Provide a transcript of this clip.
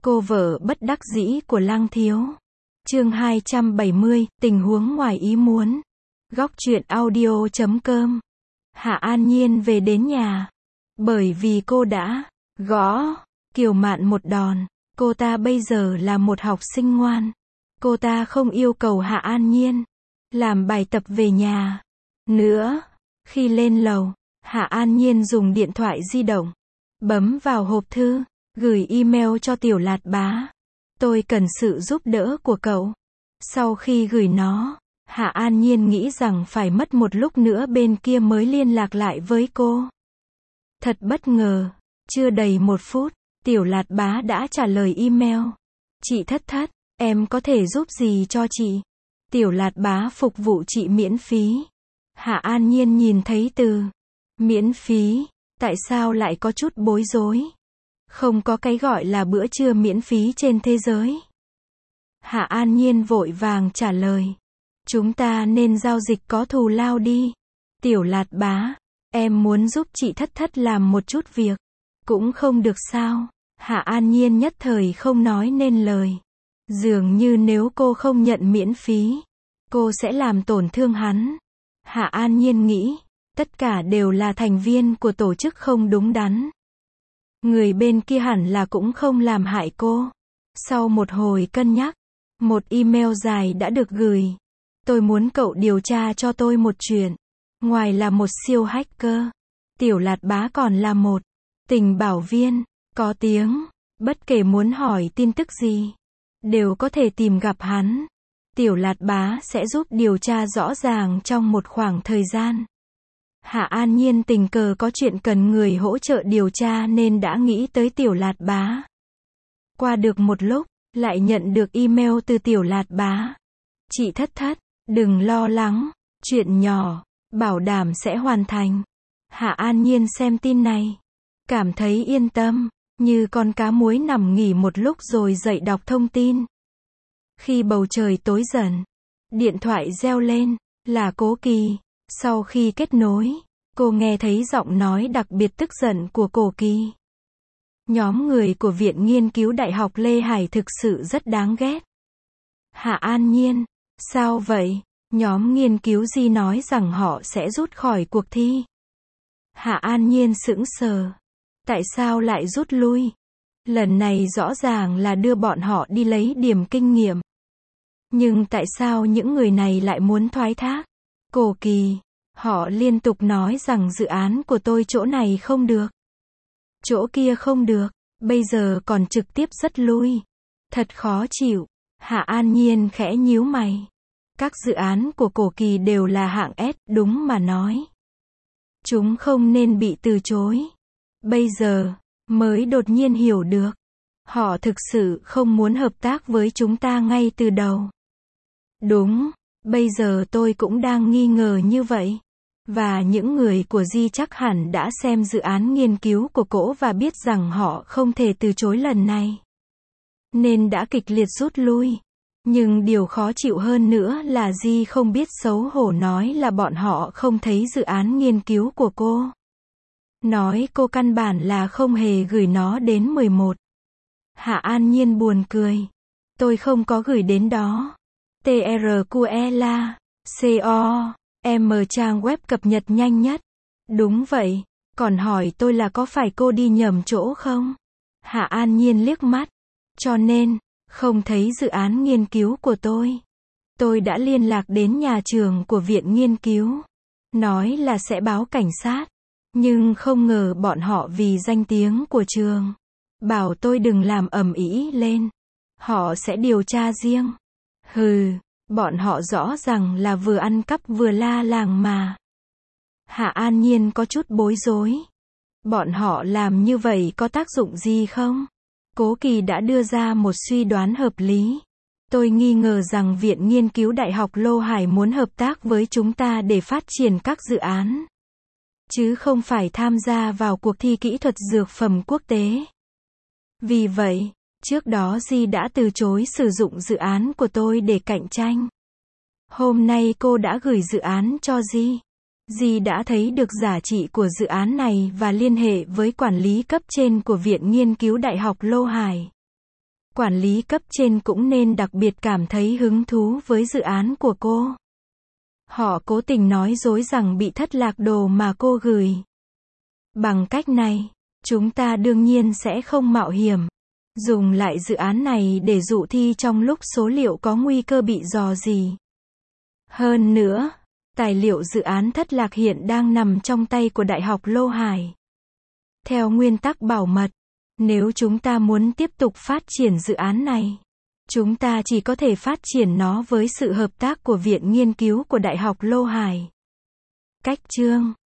Cô vợ bất đắc dĩ của Lăng Thiếu. Chương 270, tình huống ngoài ý muốn. Góc truyện audio.com. Hạ An Nhiên về đến nhà. Bởi vì cô đã gõ Kiều Mạn một đòn. Cô ta bây giờ là một học sinh ngoan. Cô ta không yêu cầu Hạ An Nhiên làm bài tập về nhà nữa. Khi lên lầu, Hạ An Nhiên dùng điện thoại di động, bấm vào hộp thư, gửi email cho Tiểu Lạt Bá. Tôi cần sự giúp đỡ của cậu. Sau khi gửi nó, Hạ An Nhiên nghĩ rằng phải mất một lúc nữa bên kia mới liên lạc lại với cô. Thật bất ngờ, chưa đầy 1 phút, Tiểu Lạt Bá đã trả lời email. Chị Thất Thất, em có thể giúp gì cho chị? Tiểu Lạt Bá phục vụ chị miễn phí. Hạ An Nhiên nhìn thấy từ miễn phí, tại sao lại có chút bối rối? Không có cái gọi là bữa trưa miễn phí trên thế giới. Hạ An Nhiên vội vàng trả lời. Chúng ta nên giao dịch có thù lao đi. Tiểu Lạt Bá, em muốn giúp chị Thất Thất làm một chút việc. Cũng không được sao? Hạ An Nhiên nhất thời không nói nên lời. Dường như nếu cô không nhận miễn phí, cô sẽ làm tổn thương hắn. Hạ An Nhiên nghĩ, tất cả đều là thành viên của tổ chức không đúng đắn. Người bên kia hẳn là cũng không làm hại cô. Sau một hồi cân nhắc, một email dài đã được gửi. Tôi muốn cậu điều tra cho tôi một chuyện. Ngoài là một siêu hacker, Tiểu Lạt Bá còn là một tình bảo viên, có tiếng. Bất kể muốn hỏi tin tức gì, đều có thể tìm gặp hắn. Tiểu Lạt Bá sẽ giúp điều tra rõ ràng trong một khoảng thời gian. Hạ An Nhiên tình cờ có chuyện cần người hỗ trợ điều tra nên đã nghĩ tới Tiểu Lạt Bá. Qua được một lúc, lại nhận được email từ Tiểu Lạt Bá. Chị Thất Thất, đừng lo lắng, chuyện nhỏ, bảo đảm sẽ hoàn thành. Hạ An Nhiên xem tin này, cảm thấy yên tâm, như con cá muối nằm nghỉ một lúc rồi dậy đọc thông tin. Khi bầu trời tối dần, điện thoại reo lên, là Cố Kỳ. Sau khi kết nối, cô nghe thấy giọng nói đặc biệt tức giận của Cố Kỳ. Nhóm người của Viện Nghiên cứu Đại học Lê Hải thực sự rất đáng ghét. Hạ An Nhiên, sao vậy? Nhóm nghiên cứu gì nói rằng họ sẽ rút khỏi cuộc thi. Hạ An Nhiên sững sờ. Tại sao lại rút lui? Lần này rõ ràng là đưa bọn họ đi lấy điểm kinh nghiệm. Nhưng tại sao những người này lại muốn thoái thác? Cố Kỳ, họ liên tục nói rằng dự án của tôi chỗ này không được, chỗ kia không được, bây giờ còn trực tiếp rất lui. Thật khó chịu. Hạ An Nhiên khẽ nhíu mày. Các dự án của Cố Kỳ đều là hạng S, đúng mà nói. Chúng không nên bị từ chối. Bây giờ, mới đột nhiên hiểu được. Họ thực sự không muốn hợp tác với chúng ta ngay từ đầu. Đúng, bây giờ tôi cũng đang nghi ngờ như vậy. Và những người của Di chắc hẳn đã xem dự án nghiên cứu của cổ và biết rằng họ không thể từ chối lần này. Nên đã kịch liệt rút lui. Nhưng điều khó chịu hơn nữa là Di không biết xấu hổ nói là bọn họ không thấy dự án nghiên cứu của cô. Nói cô căn bản là không hề gửi nó đến 11. Hạ An Nhiên buồn cười. Tôi không có gửi đến đó. TRQLA, COM trang web cập nhật nhanh nhất. Đúng vậy, còn hỏi tôi là có phải cô đi nhầm chỗ không? Hạ An Nhiên liếc mắt. Cho nên, không thấy dự án nghiên cứu của tôi. Tôi đã liên lạc đến nhà trường của viện nghiên cứu. Nói là sẽ báo cảnh sát. Nhưng không ngờ bọn họ vì danh tiếng của trường. Bảo tôi đừng làm ầm ĩ lên. Họ sẽ điều tra riêng. Hừ, bọn họ rõ ràng là vừa ăn cắp vừa la làng mà. Hạ An Nhiên có chút bối rối. Bọn họ làm như vậy có tác dụng gì không? Cố Kỳ đã đưa ra một suy đoán hợp lý. Tôi nghi ngờ rằng Viện Nghiên cứu Đại học Lô Hải muốn hợp tác với chúng ta để phát triển các dự án. Chứ không phải tham gia vào cuộc thi kỹ thuật dược phẩm quốc tế. Vì vậy, trước đó Di đã từ chối sử dụng dự án của tôi để cạnh tranh. Hôm nay cô đã gửi dự án cho Di. Di đã thấy được giá trị của dự án này và liên hệ với quản lý cấp trên của Viện Nghiên cứu Đại học Lô Hải. Quản lý cấp trên cũng nên đặc biệt cảm thấy hứng thú với dự án của cô. Họ cố tình nói dối rằng bị thất lạc đồ mà cô gửi. Bằng cách này, chúng ta đương nhiên sẽ không mạo hiểm dùng lại dự án này để dự thi trong lúc số liệu có nguy cơ bị rò rỉ. Hơn nữa, tài liệu dự án thất lạc hiện đang nằm trong tay của Đại học Lô Hải. Theo nguyên tắc bảo mật, nếu chúng ta muốn tiếp tục phát triển dự án này, chúng ta chỉ có thể phát triển nó với sự hợp tác của Viện Nghiên cứu của Đại học Lô Hải. Cách chương